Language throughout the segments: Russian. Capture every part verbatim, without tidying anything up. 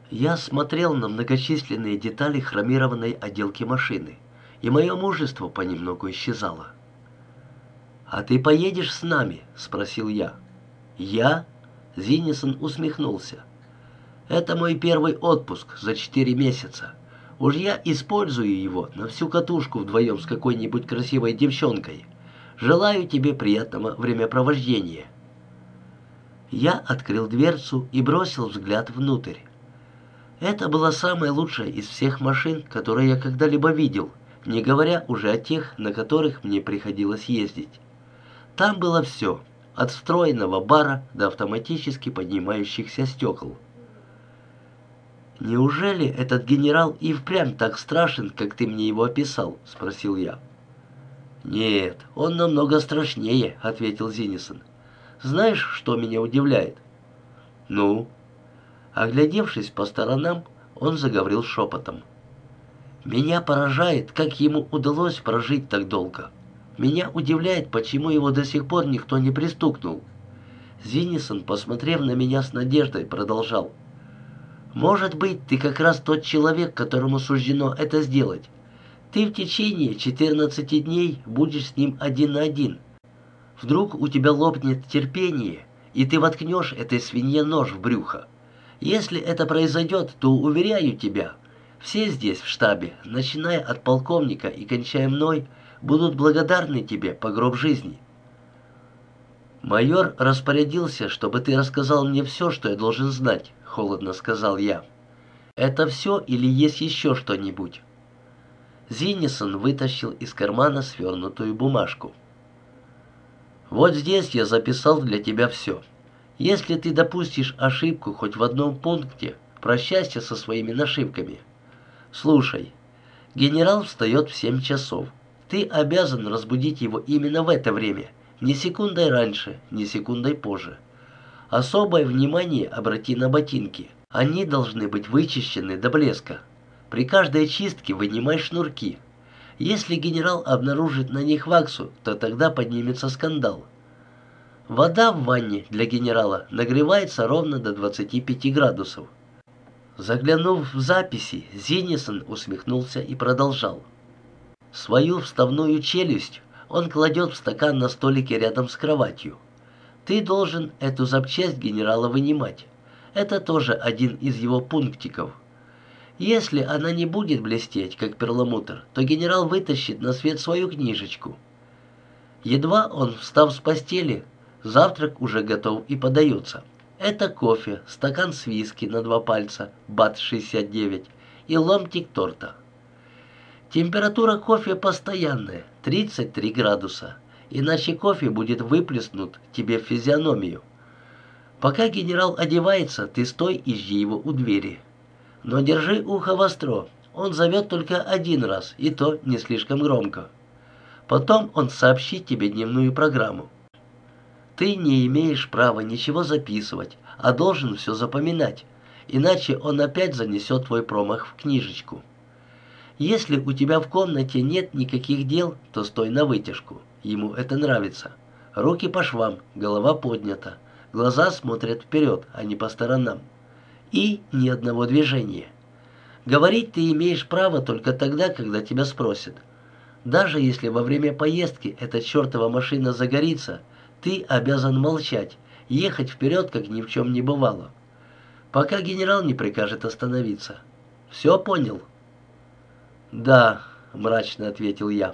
Я смотрел на многочисленные детали хромированной отделки машины, и мое мужество понемногу исчезало. «А ты поедешь с нами?» — спросил я. «Я?» — Зиннисон усмехнулся. «Это мой первый отпуск за четыре месяца. Уж я использую его на всю катушку вдвоем с какой-нибудь красивой девчонкой. Желаю тебе приятного времяпровождения». Я открыл дверцу и бросил взгляд внутрь. Это была самая лучшая из всех машин, которые я когда-либо видел, не говоря уже о тех, на которых мне приходилось ездить. Там было все, от встроенного бара до автоматически поднимающихся стекол. «Неужели этот генерал и впрямь так страшен, как ты мне его описал?» — спросил я. «Нет, он намного страшнее», — ответил Зиннисон. «Знаешь, что меня удивляет?» «Ну?» Оглядевшись по сторонам, он заговорил шепотом. «Меня поражает, как ему удалось прожить так долго. Меня удивляет, почему его до сих пор никто не пристукнул». Зиннисон, посмотрев на меня с надеждой, продолжал. «Может быть, ты как раз тот человек, которому суждено это сделать. Ты в течение четырнадцати дней будешь с ним один на один. Вдруг у тебя лопнет терпение, и ты воткнешь этой свинье нож в брюхо. Если это произойдет, то, уверяю тебя, все здесь, в штабе, начиная от полковника и кончая мной, будут благодарны тебе по гроб жизни». «Майор распорядился, чтобы ты рассказал мне все, что я должен знать», — холодно сказал я. «Это все или есть еще что-нибудь?» Зиннисон вытащил из кармана свернутую бумажку. «Вот здесь я записал для тебя все. Если ты допустишь ошибку хоть в одном пункте, прощайся со своими нашивками. Слушай, генерал встает в семь часов. Ты обязан разбудить его именно в это время, ни секундой раньше, ни секундой позже. Особое внимание обрати на ботинки. Они должны быть вычищены до блеска. При каждой чистке вынимай шнурки. Если генерал обнаружит на них ваксу, то тогда поднимется скандал. Вода в ванне для генерала нагревается ровно до двадцати пяти градусов». Заглянув в записи, Зиннисон усмехнулся и продолжал. «Свою вставную челюсть он кладет в стакан на столике рядом с кроватью. Ты должен эту запчасть генерала вынимать. Это тоже один из его пунктиков. Если она не будет блестеть, как перламутр, то генерал вытащит на свет свою книжечку. Едва он, встав с постели, завтрак уже готов и подается. Это кофе, стакан с виски на два пальца, бат шестьдесят девять и ломтик торта. Температура кофе постоянная, тридцать три градуса, иначе кофе будет выплеснут тебе в физиономию. Пока генерал одевается, ты стой и жди его у двери. Но держи ухо востро, он зовет только один раз, и то не слишком громко. Потом он сообщит тебе дневную программу. Ты не имеешь права ничего записывать, а должен все запоминать, иначе он опять занесет твой промах в книжечку. Если у тебя в комнате нет никаких дел, то стой на вытяжку. Ему это нравится. Руки по швам, голова поднята, глаза смотрят вперед, а не по сторонам. И ни одного движения. Говорить ты имеешь право только тогда, когда тебя спросят. Даже если во время поездки эта чертова машина загорится, ты обязан молчать, ехать вперед, как ни в чем не бывало, пока генерал не прикажет остановиться. Все понял?» «Да», — мрачно ответил я.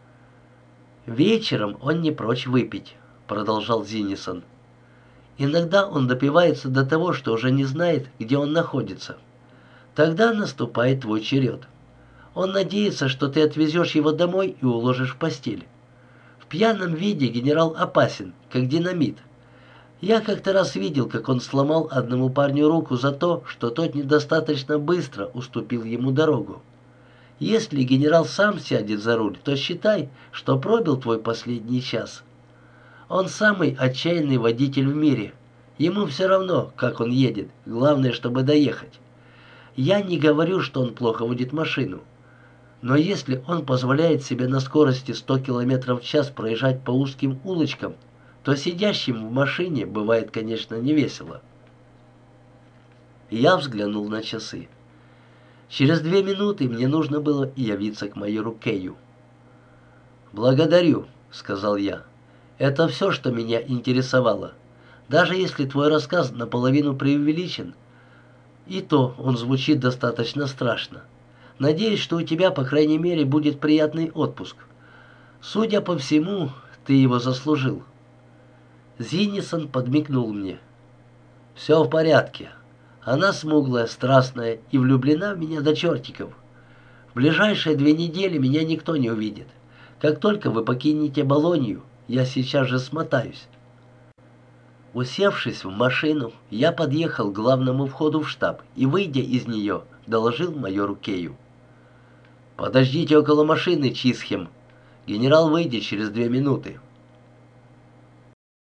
«Вечером он не прочь выпить», — продолжал Зиннисон. «Иногда он допивается до того, что уже не знает, где он находится. Тогда наступает твой черед. Он надеется, что ты отвезешь его домой и уложишь в постель. В пьяном виде генерал опасен, как динамит. Я как-то раз видел, как он сломал одному парню руку за то, что тот недостаточно быстро уступил ему дорогу. Если генерал сам сядет за руль, то считай, что пробил твой последний час. Он самый отчаянный водитель в мире. Ему все равно, как он едет, главное, чтобы доехать. Я не говорю, что он плохо водит машину. Но если он позволяет себе на скорости сто километров в час проезжать по узким улочкам, то сидящим в машине бывает, конечно, невесело». и я взглянул на часы. Через две минуты мне нужно было явиться к майору Кею. «Благодарю», — сказал я. «Это все, что меня интересовало. Даже если твой рассказ наполовину преувеличен, и то он звучит достаточно страшно. Надеюсь, что у тебя, по крайней мере, будет приятный отпуск. Судя по всему, ты его заслужил». Зиннисон подмигнул мне. «Все в порядке. Она смуглая, страстная и влюблена в меня до чертиков. В ближайшие две недели меня никто не увидит. Как только вы покинете Болонью, я сейчас же смотаюсь». Усевшись в машину, я подъехал к главному входу в штаб и, выйдя из нее, доложил майору Кею. «Подождите около машины, Чисхем. Генерал выйдет через две минуты».